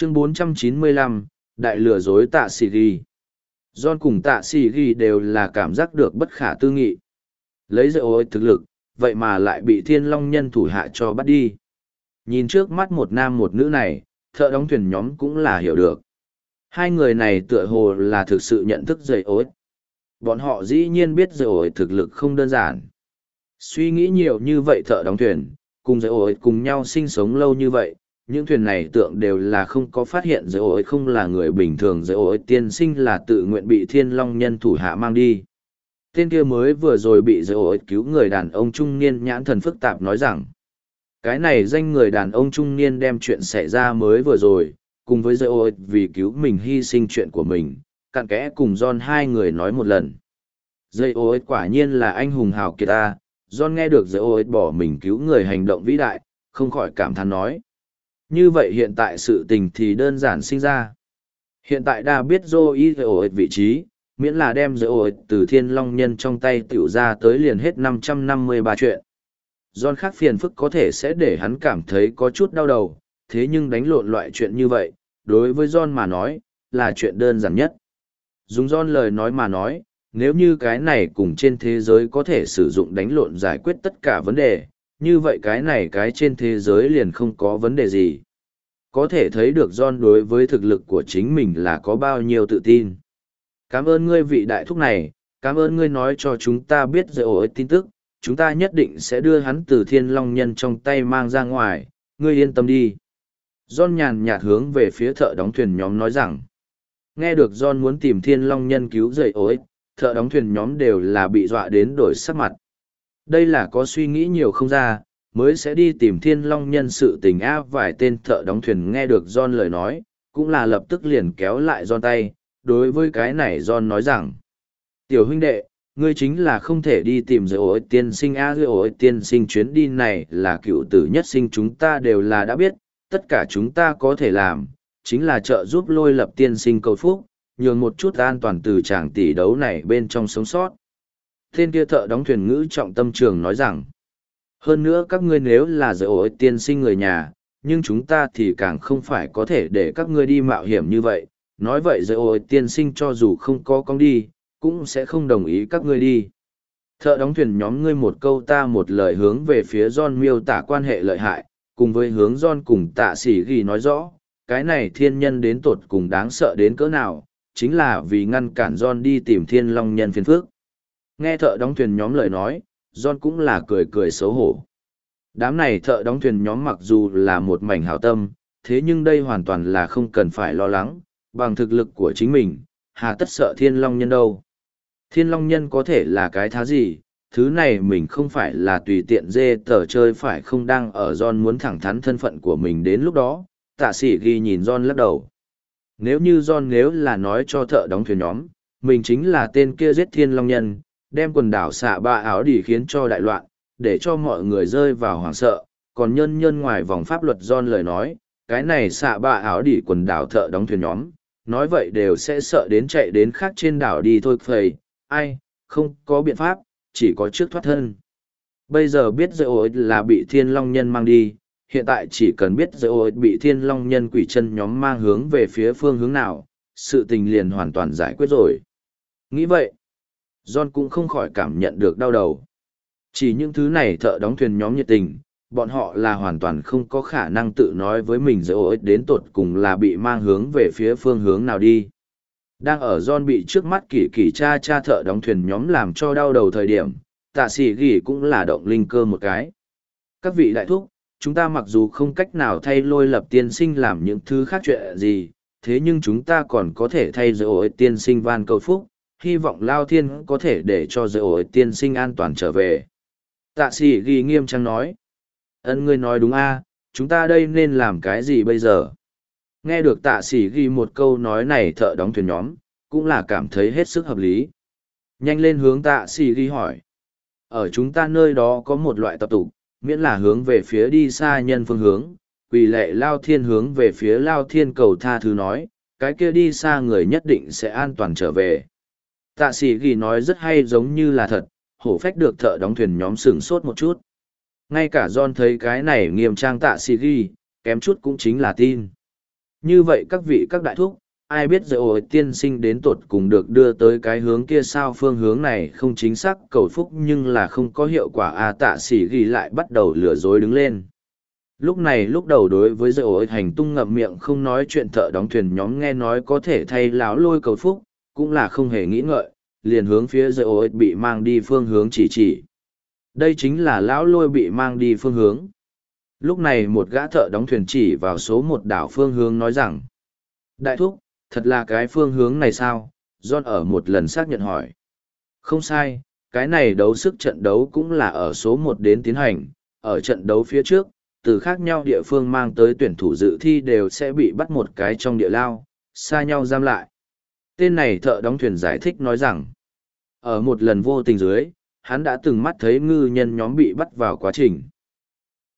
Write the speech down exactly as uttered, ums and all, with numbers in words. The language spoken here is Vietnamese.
Chương bốn trăm chín mươi lăm, Đại lừa dối tạ sĩ ghi. John cùng tạ sĩ ghi đều là cảm giác được bất khả tư nghị. Lấy dạy ôi thực lực, vậy mà lại bị thiên long nhân thủ hạ cho bắt đi. Nhìn trước mắt một nam một nữ này, thợ đóng thuyền nhóm cũng là hiểu được. Hai người này tựa hồ là thực sự nhận thức dạy ôi. Bọn họ dĩ nhiên biết dạy ôi thực lực không đơn giản. Suy nghĩ nhiều như vậy thợ đóng thuyền, cùng dạy ôi cùng nhau sinh sống lâu như vậy, những thuyền này tượng đều là không có phát hiện dạy ôi không là người bình thường, dạy ôi tiên sinh là tự nguyện bị thiên long nhân thủ hạ mang đi. Tên kia mới vừa rồi bị dạy ôi cứu người đàn ông trung niên nhãn thần phức tạp nói rằng, cái này danh người đàn ông trung niên đem chuyện xảy ra mới vừa rồi, cùng với dạy ôi vì cứu mình hy sinh chuyện của mình, cặn kẽ cùng John hai người nói một lần. Dạy ôi quả nhiên là anh hùng hào kiệt ta. John nghe được dạy ôi bỏ mình cứu người hành động vĩ đại, không khỏi cảm thán nói. Như vậy hiện tại sự tình thì đơn giản sinh ra. Hiện tại đã biết Joey dạy ôi vị trí, miễn là đem dạy ôi từ thiên long nhân trong tay tiểu ra tới liền hết năm trăm năm mươi ba chuyện. John khác phiền phức có thể sẽ để hắn cảm thấy có chút đau đầu, thế nhưng đánh lộn loại chuyện như vậy, đối với John mà nói, là chuyện đơn giản nhất. Dùng John lời nói mà nói, nếu như cái này cùng trên thế giới có thể sử dụng đánh lộn giải quyết tất cả vấn đề, như vậy cái này cái trên thế giới liền không có vấn đề gì. Có thể thấy được John đối với thực lực của chính mình là có bao nhiêu tự tin. Cảm ơn ngươi vị đại thúc này, cảm ơn ngươi nói cho chúng ta biết dạy ổi tin tức, chúng ta nhất định sẽ đưa hắn từ thiên long nhân trong tay mang ra ngoài, ngươi yên tâm đi. John nhàn nhạt hướng về phía thợ đóng thuyền nhóm nói rằng, nghe được John muốn tìm thiên long nhân cứu dạy ổi, thợ đóng thuyền nhóm đều là bị dọa đến đổi sắc mặt. Đây là có suy nghĩ nhiều không ra, mới sẽ đi tìm thiên long nhân sự tình áp vài tên thợ đóng thuyền nghe được John lời nói, cũng là lập tức liền kéo lại John tay, đối với cái này John nói rằng, tiểu huynh đệ, ngươi chính là không thể đi tìm dạy ổi tiên sinh a dạy ổi tiên sinh chuyến đi này là cựu tử nhất sinh chúng ta đều là đã biết, tất cả chúng ta có thể làm, chính là trợ giúp lôi lập tiên sinh cầu phúc, nhường một chút an toàn từ tràng tỷ đấu này bên trong sống sót. Tên kia thợ đóng thuyền ngữ trọng tâm trường nói rằng, hơn nữa các ngươi nếu là dạy ổi tiên sinh người nhà, nhưng chúng ta thì càng không phải có thể để các ngươi đi mạo hiểm như vậy, nói vậy dạy ổi tiên sinh cho dù không có con đi, cũng sẽ không đồng ý các ngươi đi. Thợ đóng thuyền nhóm ngươi một câu ta một lời hướng về phía John miêu tả quan hệ lợi hại, cùng với hướng John cùng tạ sĩ ghi nói rõ, cái này thiên nhân đến tột cùng đáng sợ đến cỡ nào, chính là vì ngăn cản John đi tìm thiên long nhân phiền phước. Nghe thợ đóng thuyền nhóm lời nói, John cũng là cười cười xấu hổ. Đám này thợ đóng thuyền nhóm mặc dù là một mảnh hảo tâm, thế nhưng đây hoàn toàn là không cần phải lo lắng, bằng thực lực của chính mình, hà tất sợ thiên long nhân đâu. Thiên long nhân có thể là cái thá gì, thứ này mình không phải là tùy tiện dê tờ chơi phải không đang ở John muốn thẳng thắn thân phận của mình đến lúc đó, tạ sĩ ghi nhìn John lắc đầu. Nếu như John nếu là nói cho thợ đóng thuyền nhóm, mình chính là tên kia giết thiên long nhân, đem quần đảo xạ ba áo đỉ khiến cho đại loạn, để cho mọi người rơi vào hoảng sợ, còn nhân nhân ngoài vòng pháp luật John lời nói, cái này xạ ba áo đỉ quần đảo thợ đóng thuyền nhóm, nói vậy đều sẽ sợ đến chạy đến khác trên đảo đi thôi phầy, ai, không có biện pháp, chỉ có trước thoát thân. Bây giờ biết dạy ổi là bị thiên long nhân mang đi, hiện tại chỉ cần biết dạy ổi bị thiên long nhân quỷ chân nhóm mang hướng về phía phương hướng nào, sự tình liền hoàn toàn giải quyết rồi. Nghĩ vậy, John cũng không khỏi cảm nhận được đau đầu. Chỉ những thứ này thợ đóng thuyền nhóm nhiệt tình, bọn họ là hoàn toàn không có khả năng tự nói với mình dạy ổi đến tột cùng là bị mang hướng về phía phương hướng nào đi. Đang ở John bị trước mắt kỳ kỳ cha cha thợ đóng thuyền nhóm làm cho đau đầu thời điểm, tạ sĩ ghi cũng là động linh cơ một cái. Các vị đại thúc, chúng ta mặc dù không cách nào thay lôi lập tiên sinh làm những thứ khác chuyện gì, thế nhưng chúng ta còn có thể thay dạy ổi tiên sinh van cầu phúc, hy vọng Lao Thiên có thể để cho dạy ổi tiên sinh an toàn trở về. Tạ sĩ ghi nghiêm trang nói, ân ngươi nói đúng a, chúng ta đây nên làm cái gì bây giờ? Nghe được tạ sĩ ghi một câu nói này thợ đóng thuyền nhóm, cũng là cảm thấy hết sức hợp lý. Nhanh lên hướng tạ sĩ ghi hỏi. Ở chúng ta nơi đó có một loại tập tục, miễn là hướng về phía đi xa nhân phương hướng, quỳ lệ Lao Thiên hướng về phía Lao Thiên cầu tha thứ nói, cái kia đi xa người nhất định sẽ an toàn trở về. Tạ sĩ ghi nói rất hay giống như là thật, hổ phách được thợ đóng thuyền nhóm sửng sốt một chút. Ngay cả John thấy cái này nghiêm trang tạ sĩ ghi, kém chút cũng chính là tin. Như vậy các vị các đại thúc, ai biết dạy ổi tiên sinh đến tột cùng được đưa tới cái hướng kia sao, phương hướng này không chính xác cầu phúc nhưng là không có hiệu quả à, tạ sĩ ghi lại bắt đầu lừa dối đứng lên. Lúc này lúc đầu đối với dạy ổi hành tung ngậm miệng không nói chuyện thợ đóng thuyền nhóm nghe nói có thể thay láo lôi cầu phúc, cũng là không hề nghĩ ngợi, liền hướng phía dạy ổi bị mang đi phương hướng chỉ chỉ. Đây chính là lão lôi bị mang đi phương hướng. Lúc này một gã thợ đóng thuyền chỉ vào số một đảo phương hướng nói rằng: đại thúc, thật là cái phương hướng này sao? John ở một lần xác nhận hỏi. Không sai, cái này đấu sức trận đấu cũng là ở số một đến tiến hành. Ở trận đấu phía trước, từ khác nhau địa phương mang tới tuyển thủ dự thi đều sẽ bị bắt một cái trong địa lao, xa nhau giam lại. Tên này thợ đóng thuyền giải thích nói rằng, ở một lần vô tình dưới, hắn đã từng mắt thấy ngư nhân nhóm bị bắt vào quá trình.